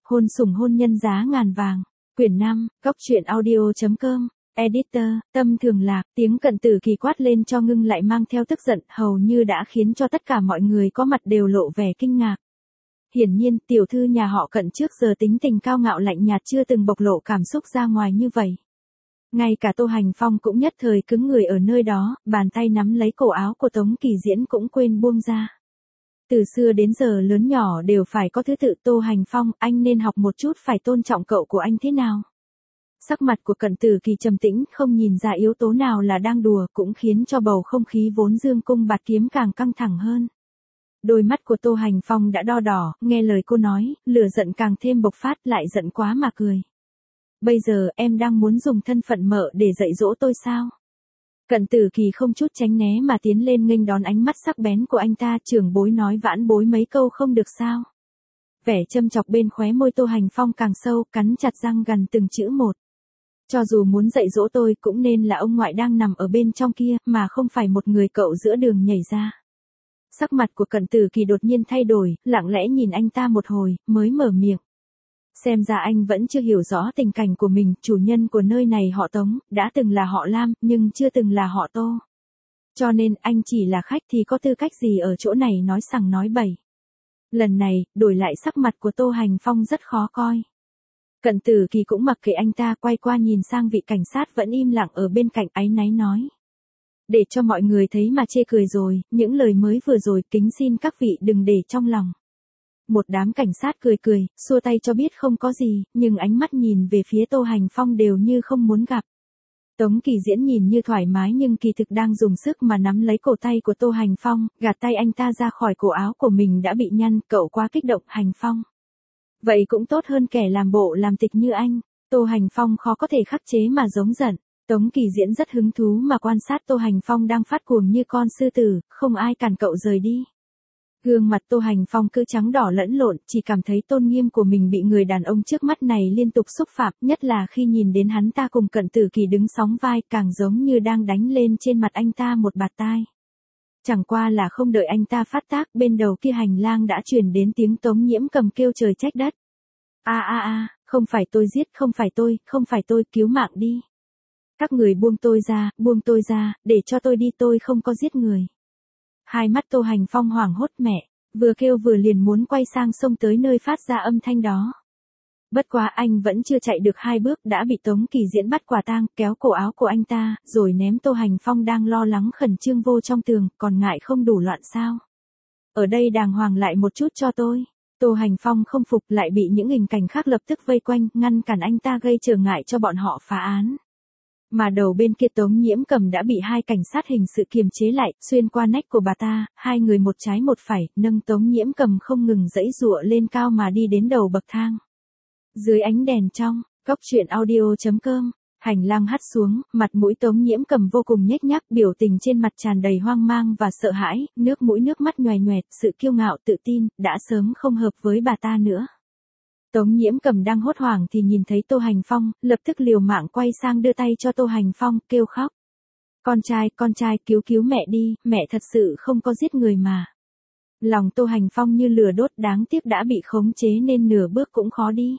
Hôn sủng hôn nhân giá ngàn vàng. Quyển 5, Góc truyện audio.com. Editor, Tâm Thường Lạc, tiếng Cận Tử Kỳ quát lên cho ngưng lại mang theo tức giận, hầu như đã khiến cho tất cả mọi người có mặt đều lộ vẻ kinh ngạc. Hiển nhiên, tiểu thư nhà họ Cận trước giờ tính tình cao ngạo lạnh nhạt chưa từng bộc lộ cảm xúc ra ngoài như vậy. Ngay cả Tô Hành Phong cũng nhất thời cứng người ở nơi đó, bàn tay nắm lấy cổ áo của Tống Kỳ Diễn cũng quên buông ra. Từ xưa đến giờ lớn nhỏ đều phải có thứ tự. Tô Hành Phong, anh nên học một chút phải tôn trọng cậu của anh thế nào. Sắc mặt của Cận Tử Kỳ trầm tĩnh, không nhìn ra yếu tố nào là đang đùa, cũng khiến cho bầu không khí vốn dương cung bạt kiếm càng căng thẳng hơn. Đôi mắt của Tô Hành Phong đã đo đỏ, nghe lời cô nói, lửa giận càng thêm bộc phát, lại giận quá mà cười. Bây giờ em đang muốn dùng thân phận mợ để dạy dỗ tôi sao? Cận Tử Kỳ không chút tránh né mà tiến lên nghênh đón ánh mắt sắc bén của anh ta. Trưởng bối nói vãn bối mấy câu không được sao? Vẻ châm chọc bên khóe môi Tô Hành Phong càng sâu, cắn chặt răng gần từng chữ một. Cho dù muốn dạy dỗ tôi cũng nên là ông ngoại đang nằm ở bên trong kia, mà không phải một người cậu giữa đường nhảy ra. Sắc mặt của Cận Tử Kỳ đột nhiên thay đổi, lặng lẽ nhìn anh ta một hồi, mới mở miệng. Xem ra anh vẫn chưa hiểu rõ tình cảnh của mình, chủ nhân của nơi này họ Tống, đã từng là họ Lam, nhưng chưa từng là họ Tô. Cho nên anh chỉ là khách thì có tư cách gì ở chỗ này nói sằng nói bậy. Lần này, đổi lại sắc mặt của Tô Hành Phong rất khó coi. Cận Tử Kỳ cũng mặc kệ anh ta, quay qua nhìn sang vị cảnh sát vẫn im lặng ở bên cạnh, áy náy nói. Để cho mọi người thấy mà chê cười rồi, những lời mới vừa rồi kính xin các vị đừng để trong lòng. Một đám cảnh sát cười cười, xua tay cho biết không có gì, nhưng ánh mắt nhìn về phía Tô Hành Phong đều như không muốn gặp. Tống Kỳ Diễn nhìn như thoải mái nhưng kỳ thực đang dùng sức mà nắm lấy cổ tay của Tô Hành Phong, gạt tay anh ta ra khỏi cổ áo của mình đã bị nhăn. Cậu quá kích động, Hành Phong. Vậy cũng tốt hơn kẻ làm bộ làm tịch như anh. Tô Hành Phong khó có thể khắc chế mà giống giận. Tống Kỳ Diễn rất hứng thú mà quan sát Tô Hành Phong đang phát cuồng như con sư tử, không ai cản cậu rời đi. Gương mặt Tô Hành Phong cứ trắng đỏ lẫn lộn, chỉ cảm thấy tôn nghiêm của mình bị người đàn ông trước mắt này liên tục xúc phạm, nhất là khi nhìn đến hắn ta cùng Cận Tử Kỳ đứng sóng vai, càng giống như đang đánh lên trên mặt anh ta một bạt tai. Chẳng qua là không đợi anh ta phát tác, bên đầu kia hành lang đã truyền đến tiếng Tống Nhiễm Cầm kêu trời trách đất. Không phải tôi giết, không phải tôi, cứu mạng đi. Các người buông tôi ra, để cho tôi đi, tôi không có giết người. Hai mắt Tô Hành Phong hoảng hốt, mẹ, vừa kêu vừa liền muốn quay sang xông tới nơi phát ra âm thanh đó. Bất quá anh vẫn chưa chạy được 2 bước đã bị Tống Kỳ Diễn bắt quả tang, kéo cổ áo của anh ta, rồi ném Tô Hành Phong đang lo lắng khẩn trương vô trong tường, còn ngại không đủ loạn sao? Ở đây đàng hoàng lại một chút cho tôi. Tô Hành Phong không phục, lại bị những hình cảnh khác lập tức vây quanh, ngăn cản anh ta gây trở ngại cho bọn họ phá án. Mà đầu bên kia Tống Nhiễm Cầm đã bị 2 cảnh sát hình sự kiềm chế lại, xuyên qua nách của bà ta, 2 người một trái một phải, nâng Tống Nhiễm Cầm không ngừng giãy giụa lên cao mà đi đến đầu bậc thang. Dưới ánh đèn trong, Góc truyện audio.com, hành lang hắt xuống, mặt mũi Tống Nhiễm Cầm vô cùng nhếch nhác, biểu tình trên mặt tràn đầy hoang mang và sợ hãi, nước mũi nước mắt nhoè nhoẹt, sự kiêu ngạo tự tin, đã sớm không hợp với bà ta nữa. Tống Nhiễm Cầm đang hốt hoảng thì nhìn thấy Tô Hành Phong, lập tức liều mạng quay sang đưa tay cho Tô Hành Phong, kêu khóc. Con trai, cứu mẹ đi, mẹ thật sự không có giết người mà. Lòng Tô Hành Phong như lửa đốt, đáng tiếc đã bị khống chế nên nửa bước cũng khó đi.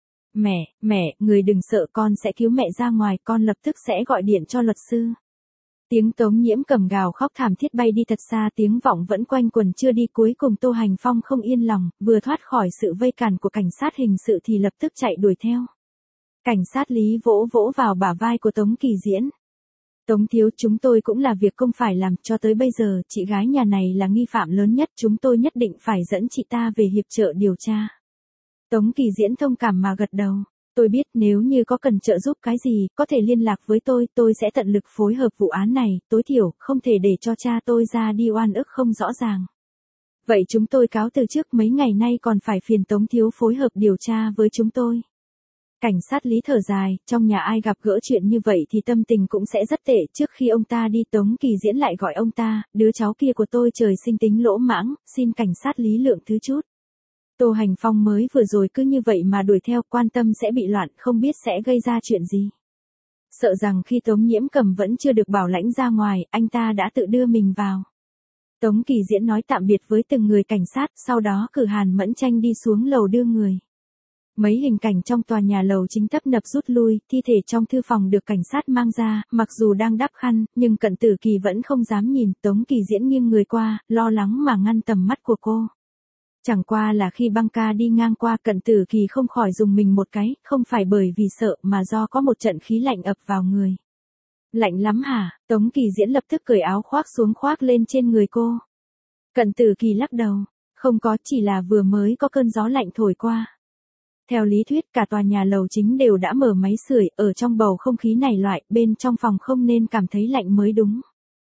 Mẹ, người đừng sợ, con sẽ cứu mẹ ra ngoài, con lập tức sẽ gọi điện cho luật sư. Tiếng Tống Nhiễm Cầm gào khóc thảm thiết bay đi thật xa, tiếng vọng vẫn quanh quẩn chưa đi. Cuối cùng Tô Hành Phong không yên lòng, vừa thoát khỏi sự vây cản của cảnh sát hình sự thì lập tức chạy đuổi theo. Cảnh sát Lý vỗ vỗ vào bả vai của Tống Kỳ Diễn. Tống thiếu, chúng tôi cũng là việc công phải làm, cho tới bây giờ, chị gái nhà này là nghi phạm lớn nhất, chúng tôi nhất định phải dẫn chị ta về hiệp trợ điều tra. Tống Kỳ Diễn thông cảm mà gật đầu. Tôi biết, nếu như có cần trợ giúp cái gì, có thể liên lạc với tôi sẽ tận lực phối hợp vụ án này, tối thiểu, không thể để cho cha tôi ra đi oan ức không rõ ràng. Vậy chúng tôi cáo từ trước, mấy ngày nay còn phải phiền Tống thiếu phối hợp điều tra với chúng tôi. Cảnh sát Lý thở dài, trong nhà ai gặp gỡ chuyện như vậy thì tâm tình cũng sẽ rất tệ. Trước khi ông ta đi, Tống Kỳ Diễn lại gọi ông ta, đứa cháu kia của tôi trời sinh tính lỗ mãng, xin cảnh sát Lý lượng thứ chút. Tô Hành Phong mới vừa rồi cứ như vậy mà đuổi theo, quan tâm sẽ bị loạn, không biết sẽ gây ra chuyện gì. Sợ rằng khi Tống Nhiễm Cầm vẫn chưa được bảo lãnh ra ngoài, anh ta đã tự đưa mình vào. Tống Kỳ Diễn nói tạm biệt với từng người cảnh sát, sau đó cử Hàn Mẫn Tranh đi xuống lầu đưa người. Mấy hình cảnh trong tòa nhà lầu chính tấp nập rút lui, thi thể trong thư phòng được cảnh sát mang ra, mặc dù đang đắp khăn, nhưng Cận Tử Kỳ vẫn không dám nhìn, Tống Kỳ Diễn nghiêng người qua, lo lắng mà ngăn tầm mắt của cô. Chẳng qua là khi băng ca đi ngang qua Cận Tử Kỳ không khỏi dùng mình một cái, không phải bởi vì sợ mà do có một trận khí lạnh ập vào người. Lạnh lắm hả? Tống Kỳ Diễn lập tức cởi áo khoác xuống khoác lên trên người cô. Cận Tử Kỳ lắc đầu, không có, chỉ là vừa mới có cơn gió lạnh thổi qua. Theo lý thuyết cả tòa nhà lầu chính đều đã mở máy sưởi, ở trong bầu không khí này loại, bên trong phòng không nên cảm thấy lạnh mới đúng.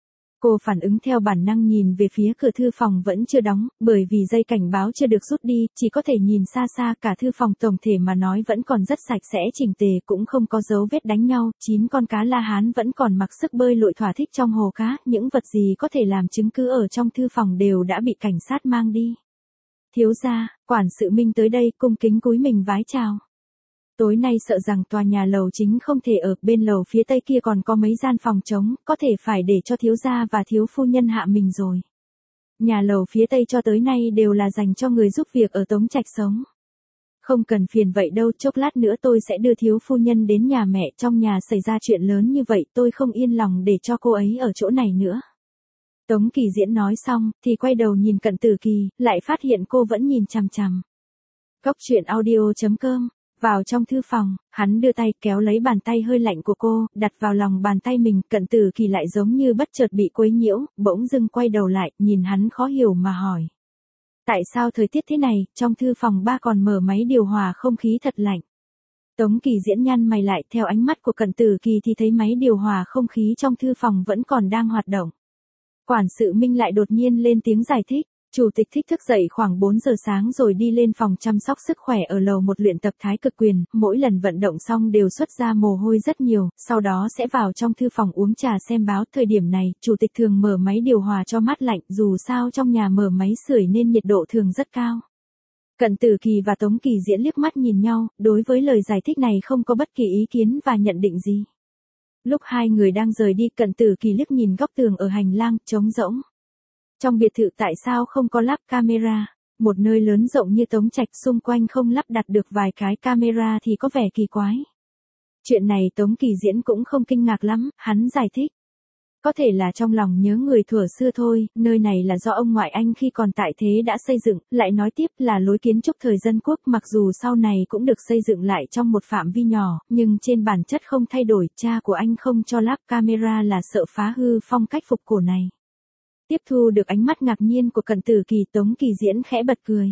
Cô phản ứng theo bản năng nhìn về phía cửa thư phòng vẫn chưa đóng, bởi vì dây cảnh báo chưa được rút đi, chỉ có thể nhìn xa xa cả thư phòng tổng thể mà nói vẫn còn rất sạch sẽ chỉnh tề, cũng không có dấu vết đánh nhau, 9 con cá La Hán vẫn còn mặc sức bơi lội thỏa thích trong hồ cá, những vật gì có thể làm chứng cứ ở trong thư phòng đều đã bị cảnh sát mang đi. Thiếu gia, quản sự Minh tới đây cung kính cúi mình vái chào. Tối nay sợ rằng tòa nhà lầu chính không thể ở, bên lầu phía tây kia còn có mấy gian phòng trống, có thể phải để cho thiếu gia và thiếu phu nhân hạ mình rồi. Nhà lầu phía tây cho tới nay đều là dành cho người giúp việc ở Tống Trạch sống. Không cần phiền vậy đâu, chốc lát nữa tôi sẽ đưa thiếu phu nhân đến nhà mẹ, trong nhà xảy ra chuyện lớn như vậy tôi không yên lòng để cho cô ấy ở chỗ này nữa. Tống Kỳ Diễn nói xong, thì quay đầu nhìn Cận Tử Kỳ, lại phát hiện cô vẫn nhìn chằm chằm. Cốc truyện audio.com. Vào trong thư phòng, hắn đưa tay kéo lấy bàn tay hơi lạnh của cô, đặt vào lòng bàn tay mình, Cận Tử Kỳ lại giống như bất chợt bị quấy nhiễu, bỗng dưng quay đầu lại, nhìn hắn khó hiểu mà hỏi. Tại sao thời tiết thế này, trong thư phòng ba còn mở máy điều hòa không khí thật lạnh. Tống Kỳ Diễn nhăn mày lại, theo ánh mắt của Cận Tử Kỳ thì thấy máy điều hòa không khí trong thư phòng vẫn còn đang hoạt động. Quản sự Minh lại đột nhiên lên tiếng giải thích. Chủ tịch Thích thức dậy khoảng 4 giờ sáng rồi đi lên phòng chăm sóc sức khỏe ở lầu 1 luyện tập thái cực quyền, mỗi lần vận động xong đều xuất ra mồ hôi rất nhiều, sau đó sẽ vào trong thư phòng uống trà xem báo. Thời điểm này, chủ tịch thường mở máy điều hòa cho mát lạnh, dù sao trong nhà mở máy sưởi nên nhiệt độ thường rất cao. Cận Tử Kỳ và Tống Kỳ Diễn liếc mắt nhìn nhau, đối với lời giải thích này không có bất kỳ ý kiến và nhận định gì. Lúc hai người đang rời đi, Cận Tử Kỳ liếc nhìn góc tường ở hành lang, trống rỗng. Trong biệt thự tại sao không có lắp camera? Một nơi lớn rộng như Tống Trạch xung quanh không lắp đặt được vài cái camera thì có vẻ kỳ quái. Chuyện này Tống Kỳ Diễn cũng không kinh ngạc lắm, hắn giải thích. Có thể là trong lòng nhớ người thuở xưa thôi, nơi này là do ông ngoại anh khi còn tại thế đã xây dựng, lại nói tiếp là lối kiến trúc thời dân quốc, mặc dù sau này cũng được xây dựng lại trong một phạm vi nhỏ, nhưng trên bản chất không thay đổi, cha của anh không cho lắp camera là sợ phá hư phong cách phục cổ này. Tiếp thu được ánh mắt ngạc nhiên của Cận Tử Kỳ, Tống Kỳ Diễn khẽ bật cười.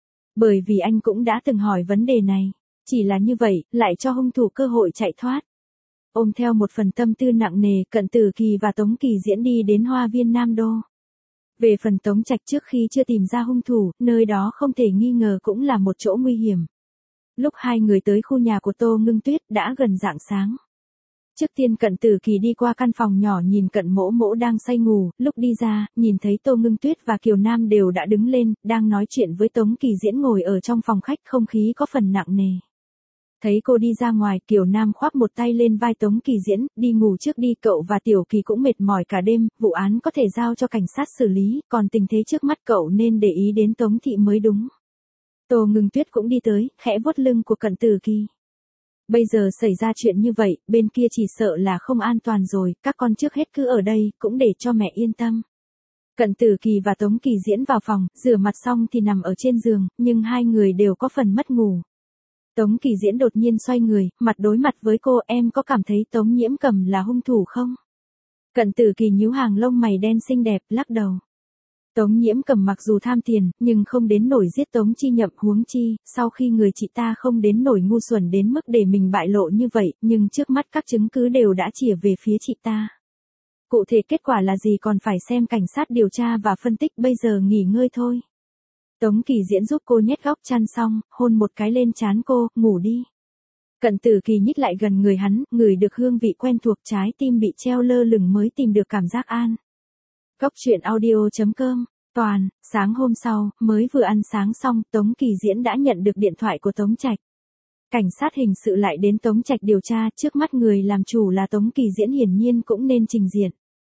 Bởi vì anh cũng đã từng hỏi vấn đề này, chỉ là như vậy, lại cho hung thủ cơ hội chạy thoát. Ôm theo một phần tâm tư nặng nề, Cận Tử Kỳ và Tống Kỳ Diễn đi đến Hoa Viên Nam Đô. Về phần Tống Trạch, trước khi chưa tìm ra hung thủ, nơi đó không thể nghi ngờ cũng là một chỗ nguy hiểm. Lúc hai người tới khu nhà của Tô Ngưng Tuyết đã gần rạng sáng. Trước tiên Cận Tử Kỳ đi qua căn phòng nhỏ nhìn Cận Mỗ Mỗ đang say ngủ, lúc đi ra, nhìn thấy Tô Ngưng Tuyết và Kiều Nam đều đã đứng lên, đang nói chuyện với Tống Kỳ Diễn ngồi ở trong phòng khách, không khí có phần nặng nề. Thấy cô đi ra ngoài, Kiều Nam khoác một tay lên vai Tống Kỳ Diễn, đi ngủ trước đi, cậu và Tiểu Kỳ cũng mệt mỏi cả đêm, vụ án có thể giao cho cảnh sát xử lý, còn tình thế trước mắt cậu nên để ý đến Tống thị mới đúng. Tô Ngưng Tuyết cũng đi tới, khẽ vuốt lưng của Cận Tử Kỳ. Bây giờ xảy ra chuyện như vậy, bên kia chỉ sợ là không an toàn rồi, các con trước hết cứ ở đây, cũng để cho mẹ yên tâm. Cận Tử Kỳ và Tống Kỳ Diễn vào phòng, rửa mặt xong thì nằm ở trên giường, nhưng hai người đều có phần mất ngủ. Tống Kỳ Diễn đột nhiên xoay người, mặt đối mặt với cô, em có cảm thấy Tống Nhiễm Cầm là hung thủ không? Cận Tử Kỳ nhíu hàng lông mày đen xinh đẹp, lắc đầu. Tống Nhiễm Cầm mặc dù tham tiền, nhưng không đến nổi giết Tống Chi Nhậm, huống chi, sau khi người chị ta không đến nổi ngu xuẩn đến mức để mình bại lộ như vậy, nhưng trước mắt các chứng cứ đều đã chìa về phía chị ta. Cụ thể kết quả là gì còn phải xem cảnh sát điều tra và phân tích, bây giờ nghỉ ngơi thôi. Tống Kỳ Diễn giúp cô nhét góc chăn xong, hôn một cái lên trán cô, ngủ đi. Cận Tử Kỳ nhích lại gần người hắn, ngửi được hương vị quen thuộc, trái tim bị treo lơ lửng mới tìm được cảm giác an. Cốc truyện audio.com. Toàn, sáng hôm sau, mới vừa ăn sáng xong, Tống Kỳ Diễn đã nhận được điện thoại của Tống Trạch. Cảnh sát hình sự lại đến Tống Trạch điều tra, trước mắt người làm chủ là Tống Kỳ Diễn hiển nhiên cũng nên trình diện.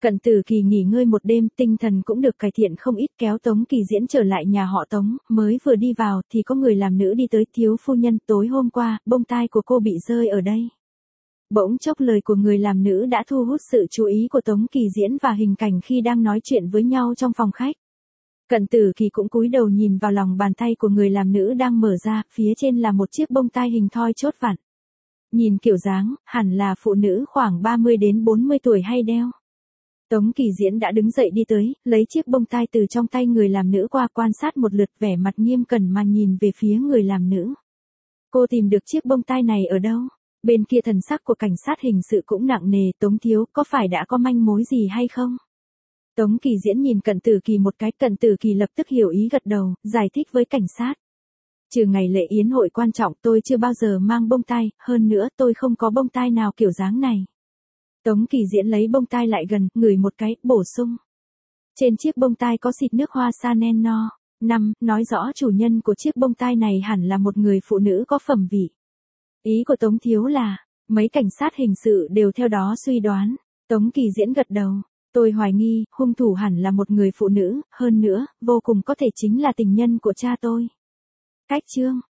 Cận Tử Kỳ nghỉ ngơi một đêm, tinh thần cũng được cải thiện không ít, kéo Tống Kỳ Diễn trở lại nhà họ Tống, mới vừa đi vào thì có người làm nữ đi tới, thiếu phu nhân, tối hôm qua, bông tai của cô bị rơi ở đây. Bỗng chốc lời của người làm nữ đã thu hút sự chú ý của Tống Kỳ Diễn và hình cảnh khi đang nói chuyện với nhau trong phòng khách. Cận Tử Kỳ cũng cúi đầu nhìn vào lòng bàn tay của người làm nữ đang mở ra, phía trên là một chiếc bông tai hình thoi chốt vặn. Nhìn kiểu dáng, hẳn là phụ nữ khoảng 30 đến 40 tuổi hay đeo. Tống Kỳ Diễn đã đứng dậy đi tới, lấy chiếc bông tai từ trong tay người làm nữ qua, quan sát một lượt, vẻ mặt nghiêm cẩn mà nhìn về phía người làm nữ. Cô tìm được chiếc bông tai này ở đâu? Bên kia thần sắc của cảnh sát hình sự cũng nặng nề. Tống thiếu, có phải đã có manh mối gì hay không? Tống Kỳ Diễn nhìn Cận Tử Kỳ một cái, Cận Tử Kỳ lập tức hiểu ý gật đầu, giải thích với cảnh sát. Trừ ngày lễ yến hội quan trọng, tôi chưa bao giờ mang bông tai, hơn nữa tôi không có bông tai nào kiểu dáng này. Tống Kỳ Diễn lấy bông tai lại gần, ngửi một cái, bổ sung. Trên chiếc bông tai có xịt nước hoa Chanel No. 5, nói rõ chủ nhân của chiếc bông tai này hẳn là một người phụ nữ có phẩm vị. Ý của Tống thiếu là, mấy cảnh sát hình sự đều theo đó suy đoán. Tống Kỳ Diễn gật đầu. Tôi hoài nghi, hung thủ hẳn là một người phụ nữ, hơn nữa, vô cùng có thể chính là tình nhân của cha tôi. Cách chương